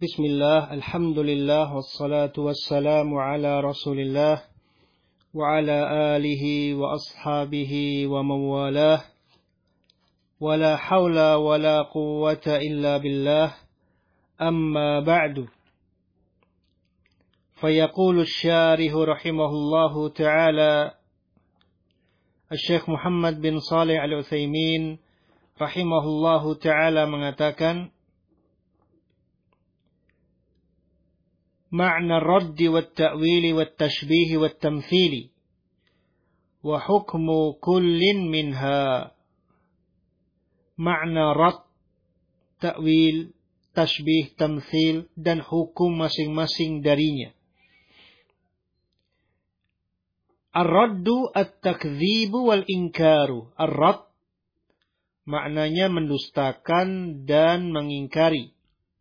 Bismillah, alhamdulillah, wassalatu wassalamu ala rasulillah, wa ala alihi wa ashabihi wa mawalah, wa la hawla wa la quwwata illa billah, amma ba'du. Fayaqulu syarihu rahimahullahu ta'ala, Syekh Muhammad bin Salih Al-Utsaimin rahimahullahu ta'ala mengatakan, معنى الرد والتأويل والتشبيه والتمثيل وحكم كل منها. Makna rad, ta'wil, tashbih, tamthil, dan hukum masing-masing darinya. Ar-raddu at-takdzibu wal-inkaru. Ar-rad maknanya mendustakan dan mengingkari.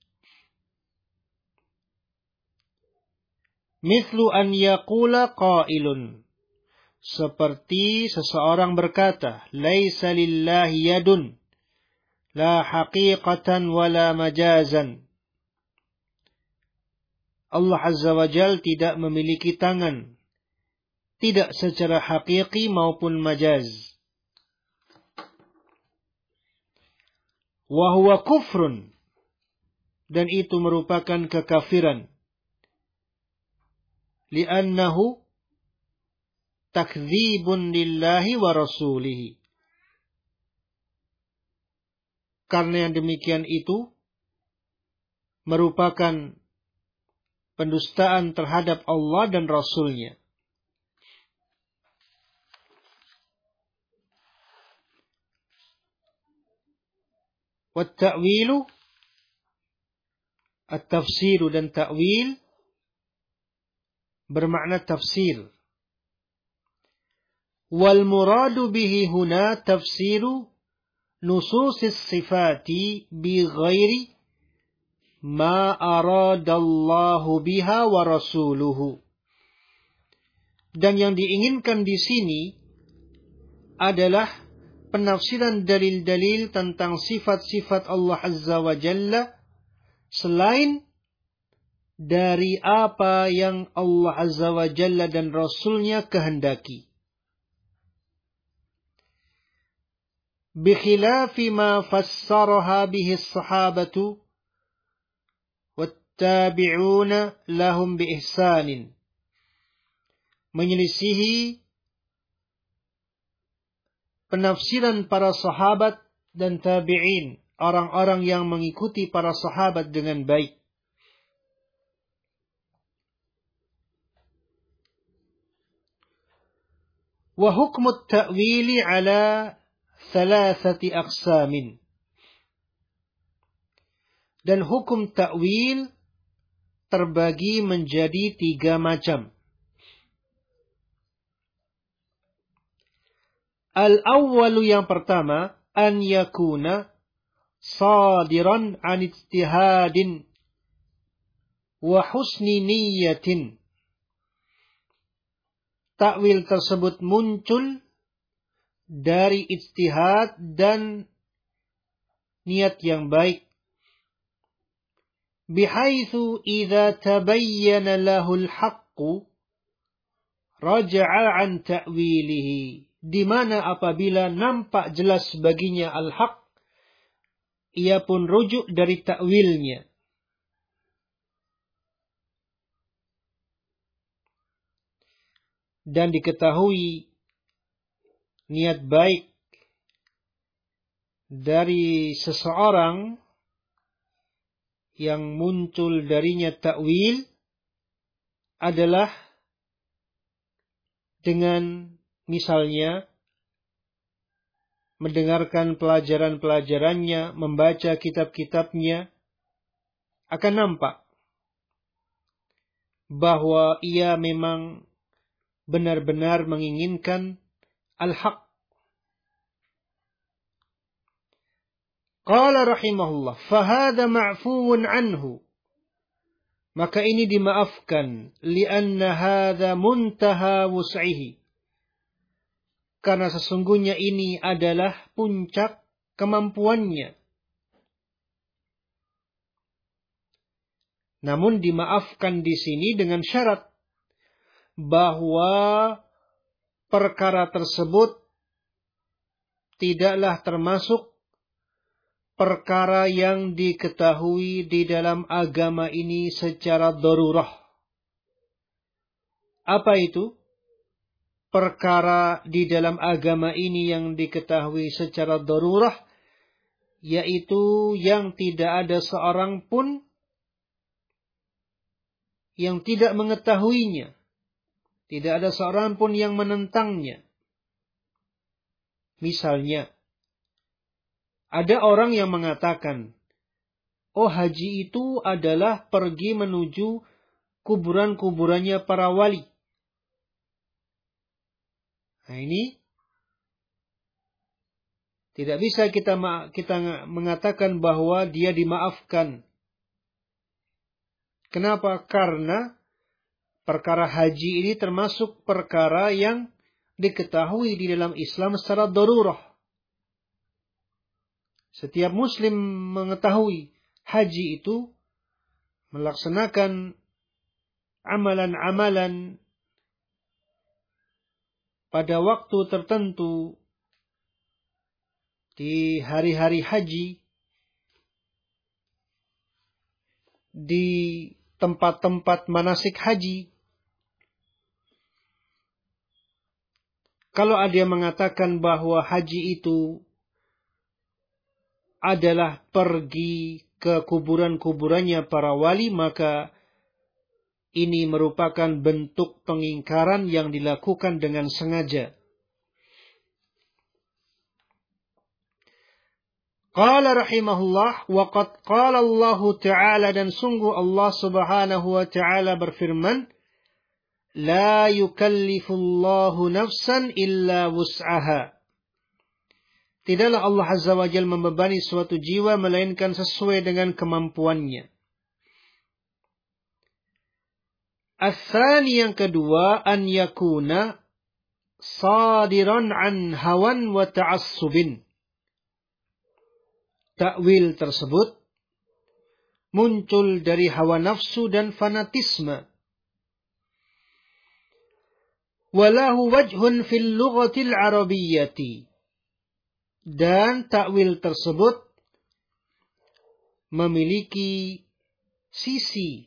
Mithlu an yaqula qailun. Seperti seseorang berkata, laisa lillahi yadun, la haqiqatan wala majazan. Allah Azza wa Jal tidak memiliki tangan, tidak secara hakiki maupun majaz. Wa huwa kufrun, dan itu merupakan kekafiran. Li'annahu takdzibun lillahi wa rasulihi. Karena yang demikian itu merupakan pendustaan terhadap Allah dan Rasulnya. Wa ta'wilu, at-tafsiru, dan ta'wil bermakna tafsir. Wal muradu bihi huna tafsiru nususis sifati bi ghairi ma aradallahu biha wa rasuluhu. Dan yang diinginkan di sini adalah penafsiran dalil-dalil tentang sifat-sifat Allah Azza wa Jalla selain dari apa yang Allah Azza wa Jalla dan Rasulnya kehendaki. Bikhilafi ma fassaraha bihi as-sahabatu wattabi'una lahum biihsanin. Menyelisihi penafsiran para sahabat dan tabi'in, orang-orang yang mengikuti para sahabat dengan baik. Wa hukmu ta'wili ala thalathati aqsamin. Dan hukum ta'wil terbagi menjadi 3 macam. Al-awwalu, yang pertama, an yakuna sadiran an ijtihadin wa husni niyyatin. Ta'wil tersebut muncul dari ijtihad dan niat yang baik. Bihaitsu idza tabayyana lahul haqqu raja'a an ta'wilihi. Di mana apabila nampak jelas baginya al-haq, ia pun rujuk dari ta'wilnya. Dan diketahui niat baik dari seseorang yang muncul darinya ta'wil adalah dengan misalnya mendengarkan pelajaran-pelajarannya, membaca kitab-kitabnya, akan nampak bahwa ia memang benar-benar menginginkan al-haq. Qala rahimahullah, fahada ma'fuun anhu. Maka ini dimaafkan, lianna hadha muntaha wus'ihi. Karena sesungguhnya ini adalah puncak kemampuannya. Namun dimaafkan di sini dengan syarat bahwa perkara tersebut tidaklah termasuk perkara yang diketahui di dalam agama ini secara darurah. Apa itu? Perkara di dalam agama ini yang diketahui secara darurah, yaitu yang tidak ada seorang pun yang tidak mengetahuinya. Tidak ada seorang pun yang menentangnya. Misalnya, ada orang yang mengatakan, oh, haji itu adalah pergi menuju kuburan-kuburannya para wali. Nah, ini tidak bisa kita mengatakan bahwa dia dimaafkan. Kenapa? Karena perkara haji ini termasuk perkara yang diketahui di dalam Islam secara darurah. Setiap muslim mengetahui haji itu melaksanakan amalan-amalan pada waktu tertentu di hari-hari haji, di tempat-tempat manasik haji. Kalau ada yang mengatakan bahwa haji itu adalah pergi ke kuburan-kuburannya para wali, maka ini merupakan bentuk pengingkaran yang dilakukan dengan sengaja. Qala rahimahullah, wa qad qala Allah Ta'ala, dan sungguh Allah Subhanahu wa Ta'ala berfirman, la yukallifullahu nafsan illa wus'aha. Tidaklah Allah Azza wa Jalla membebani suatu jiwa melainkan sesuai dengan kemampuannya. Ats-tsani, yang kedua, an yakuna sadiran an hawan wa ta'assubin. Takwil tersebut muncul dari hawa nafsu dan fanatisme. Walahu wajhun fil lughatil arabiyyati. Dan takwil tersebut memiliki sisi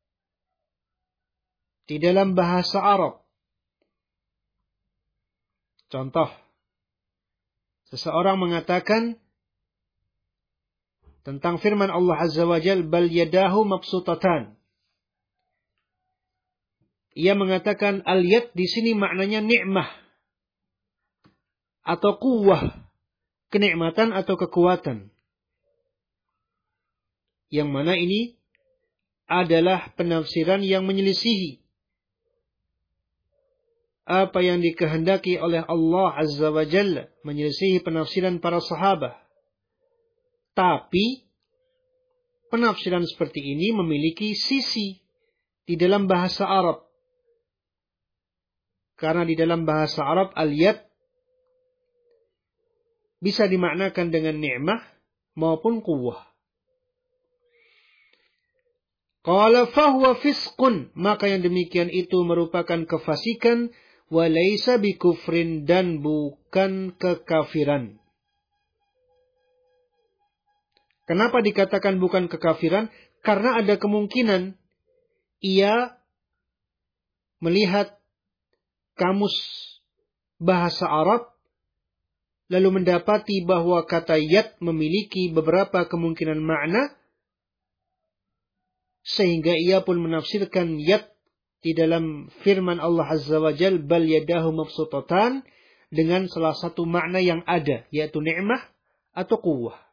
di dalam bahasa Arab. Contoh, seseorang mengatakan tentang firman Allah Azza wa Jalla, bal yadahu mabsutatan. Ia mengatakan al-yad di sini maknanya nikmah atau quwwah, kenikmatan atau kekuatan. Yang mana ini adalah penafsiran yang menyelisihi apa yang dikehendaki oleh Allah Azza wa Jalla, menyelisihi penafsiran para sahabat. Tapi penafsiran seperti ini memiliki sisi di dalam bahasa Arab. Karena di dalam bahasa Arab al-yad bisa dimaknakan dengan ni'mah maupun quwwah. Qala fahuwa fisqun, maka yang demikian itu merupakan kefasikan, wa laisa bikufrin, dan bukan kekafiran. Kenapa dikatakan bukan kekafiran? Karena ada kemungkinan ia melihat kamus bahasa Arab, lalu mendapati bahwa kata yad memiliki beberapa kemungkinan makna, sehingga ia pun menafsirkan yad di dalam firman Allah Azza wa Jalla, bal yadahu mabsutatan, dengan salah satu makna yang ada, yaitu ni'mah atau quwwah.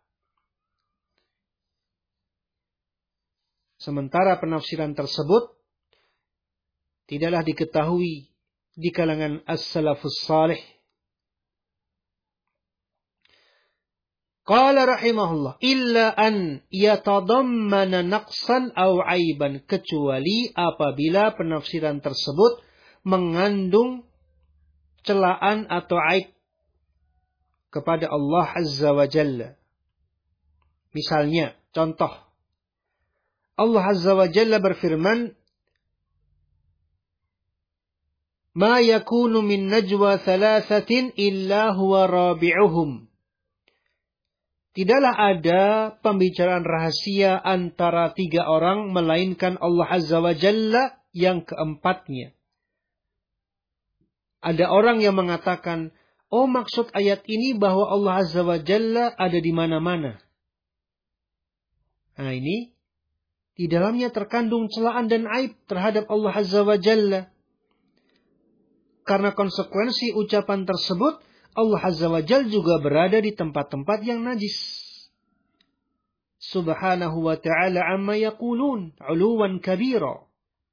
Sementara penafsiran tersebut tidaklah diketahui di kalangan as-salafus salih. Qala rahimahullah, illa an yatadammana naqsan aw aiban, kecuali apabila penafsiran tersebut mengandung celaan atau aib kepada Allah Azza wa Jalla. Misalnya, contoh, Allah Azza wa Jalla berfirman, "Ma yakunu min najwa thalathatin illa huwa rabi'uhum." Tidaklah ada pembicaraan rahasia antara 3 orang melainkan Allah Azza wa Jalla yang keempatnya. Ada orang yang mengatakan, oh maksud ayat ini bahwa Allah Azza wa Jalla ada di mana-mana. Nah ini, di dalamnya terkandung celaan dan aib terhadap Allah Azza wa Jalla. Karena konsekuensi ucapan tersebut, Allah Azza wa Jalla juga berada di tempat-tempat yang najis. Subhanahu wa ta'ala amma yaqulun, 'uluwan kabira.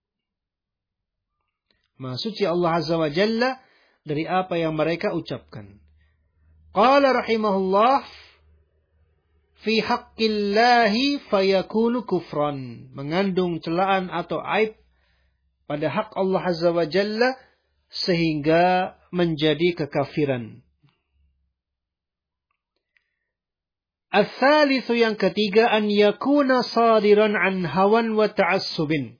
Maha suci Allah Azza wa Jalla dari apa yang mereka ucapkan. Qala rahimahullah, fi haqqillahi fayakunu kufran. Mengandung celaan atau aib pada hak Allah Azza wa Jalla sehingga menjadi kekafiran. Al-thalithu yang ketiga, an yakuna sadiran an hawan wa ta'assubin.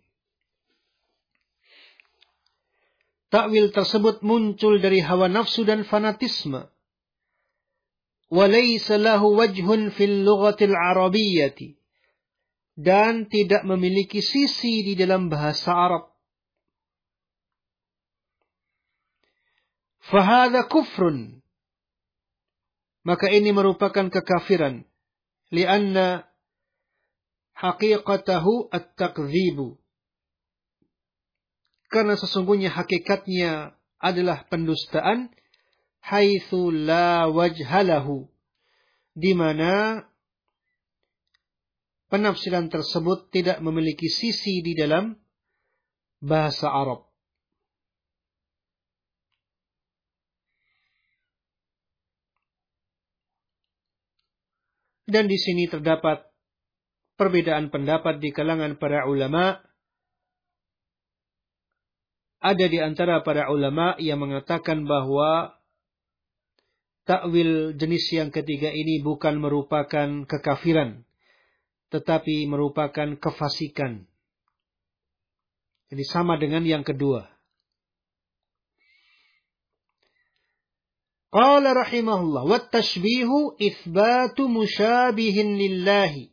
Takwil tersebut muncul dari hawa nafsu dan fanatisme. Wa laysa lahu wajhun fil lughatil arabiyyati. Dan tidak memiliki sisi di dalam bahasa Arab. Fahadha kufrun. Maka ini merupakan kekafiran. Lianna haqiqatahu at-takdzibu. Karena sesungguhnya hakikatnya adalah pendustaan. Haitsu la wajhalahu. Di mana penafsiran tersebut tidak memiliki sisi di dalam bahasa Arab. Dan di sini terdapat perbedaan pendapat di kalangan para ulama. Ada di antara para ulama yang mengatakan bahwa takwil jenis yang ketiga ini bukan merupakan kekafiran, tetapi merupakan kefasikan. Jadi sama dengan yang kedua. Qala rahimahullah, wa tashbihu ithbatu musyabihin lillahi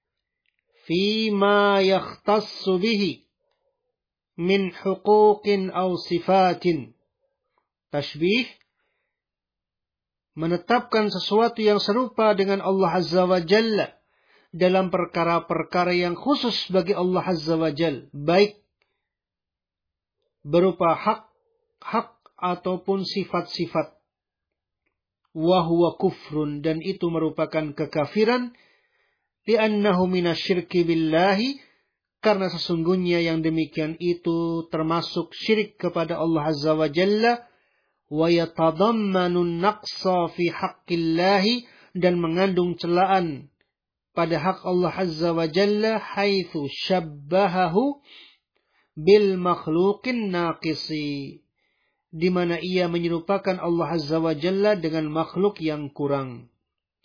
fima yakhtassu bihi min huquqin aw sifatin. Tashbih, menetapkan sesuatu yang serupa dengan Allah Azza wa Jalla dalam perkara-perkara yang khusus bagi Allah Azza wa Jalla, baik berupa hak ataupun sifat-sifat. Wa huwa kufrun, dan itu merupakan kekafiran. Li'annahu minasyirki billahi, karena sesungguhnya yang demikian itu termasuk syirik kepada Allah Azza wa Jalla. Wa yatadammanu naqsa fi haqqillahi, dan mengandung celaan pada hak Allah Azza wa Jalla, haitsu syabbahahu bil makhluqin naqisi, di mana ia menyerupakan Allah Azza wa Jalla dengan makhluk yang kurang.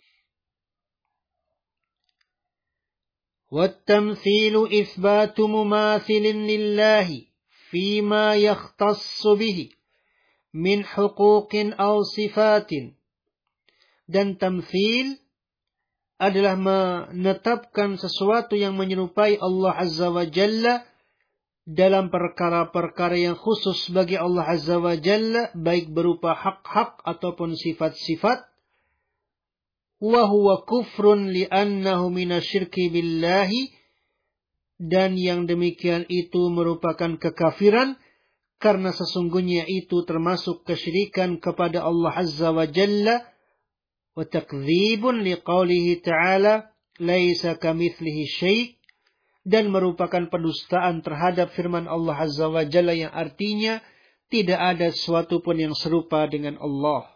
Wat-tamtsilu itsbatu mumathilin lillahi fima yakhtassu bihi min huquqin aw sifatin. Dan tamtsil adalah menetapkan sesuatu yang menyerupai Allah Azza wa Jalla dalam perkara-perkara yang khusus bagi Allah Azza wa Jalla, baik berupa hak-hak ataupun sifat-sifat. Wa huwa kufrun li'annahu minasyirki billahi, dan yang demikian itu merupakan kekafiran karena sesungguhnya itu termasuk kesyirikan kepada Allah Azza wa Jalla. Wa takdzibun liqaulihi ta'ala laisa kamitslihi syai', dan merupakan pendustaan terhadap firman Allah Azza wa Jalla yang artinya tidak ada sesuatu pun yang serupa dengan Allah.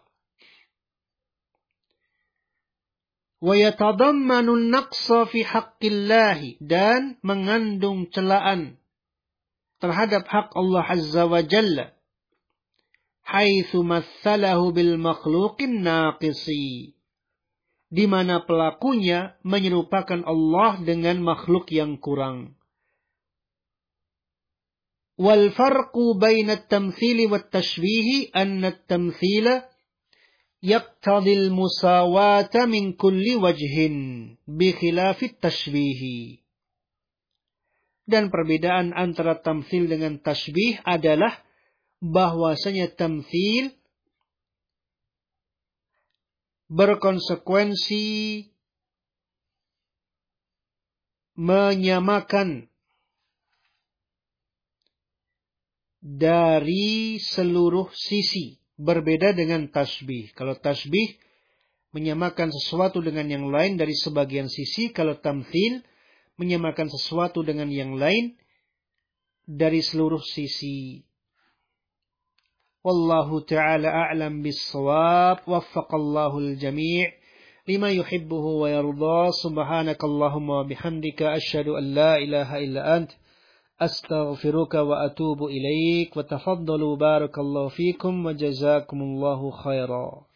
Wa yatadammanu an-naqsa fi haqqillahi, dan mengandung celaan terhadap hak Allah Azza wa Jalla, haitsu matsalahu bil makhluqin naqisi, di mana pelakunya menyerupakan Allah dengan makhluk yang kurang. Wal farqu baina at-tamthili wat tashbih anna at-tamthila yaqtadi al-musawata min kulli wajhin bi khilafi at-tashbih. Dan perbedaan antara tamthil dengan tashbih adalah bahwasanya tamthil berkonsekuensi menyamakan dari seluruh sisi, berbeda dengan tasbih. Kalau tasbih menyamakan sesuatu dengan yang lain dari sebagian sisi, kalau tamthil menyamakan sesuatu dengan yang lain dari seluruh sisi. Wallahu ta'ala a'lam bis-shawab. Waffaqallahu al-jami' lima yuhibbuhu wa yarda. Subhanakallahumma wa bihamdika asyhadu an la ilaha illa ant astaghfiruka wa atubu ilaik. Wa tafaddalu barakallahu fikum wa jazakumullahu khairan.